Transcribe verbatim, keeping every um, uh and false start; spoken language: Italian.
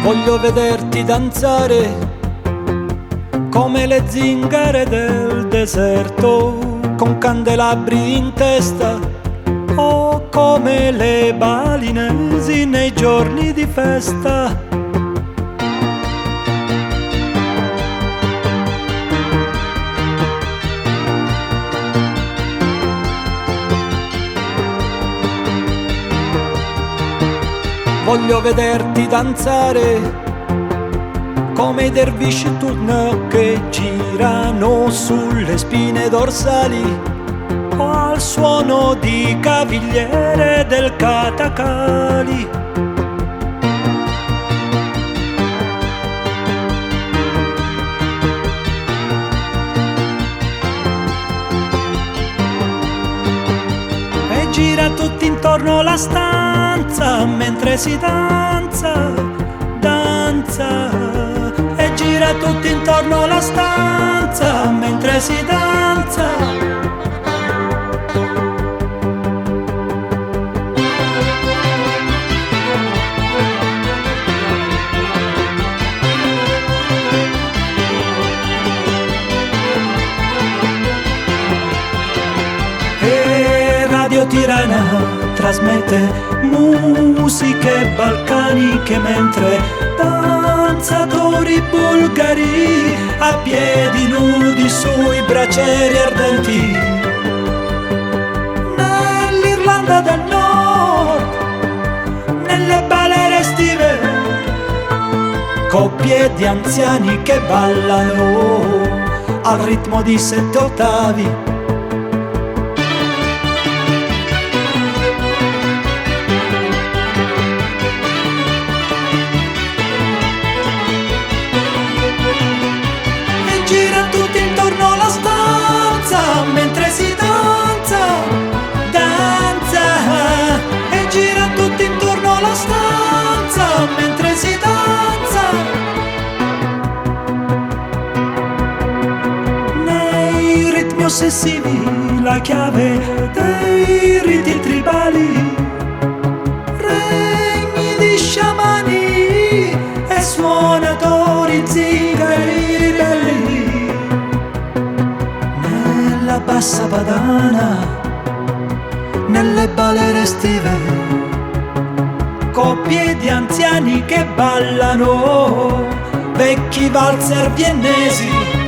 Voglio vederti danzare come le zingare del deserto, con candelabri in testa, o come le balinesi nei giorni di festa. Voglio vederti danzare come i dervisci turno che girano sulle spine dorsali, o al suono di cavigliere del Katakali. E gira tutti intorno la stanza mentre si danza, danza. E gira tutti intorno la stanza mentre si danza. E Radio Tirana trasmette musiche balcaniche mentre danzatori bulgari a piedi nudi sui bracieri ardenti. Nell'Irlanda del Nord, nelle balere estive, coppie di anziani che ballano al ritmo di sette ottavi. Gira tutti intorno alla stanza mentre si danza, danza. E gira tutti intorno alla stanza mentre si danza. Nei ritmi ossessivi la chiave dei riti tribali, regni di sciamani e suonatori zingari ribelli. Nella bassa padana, nelle balere estive, coppie di anziani che ballano vecchi valzer viennesi.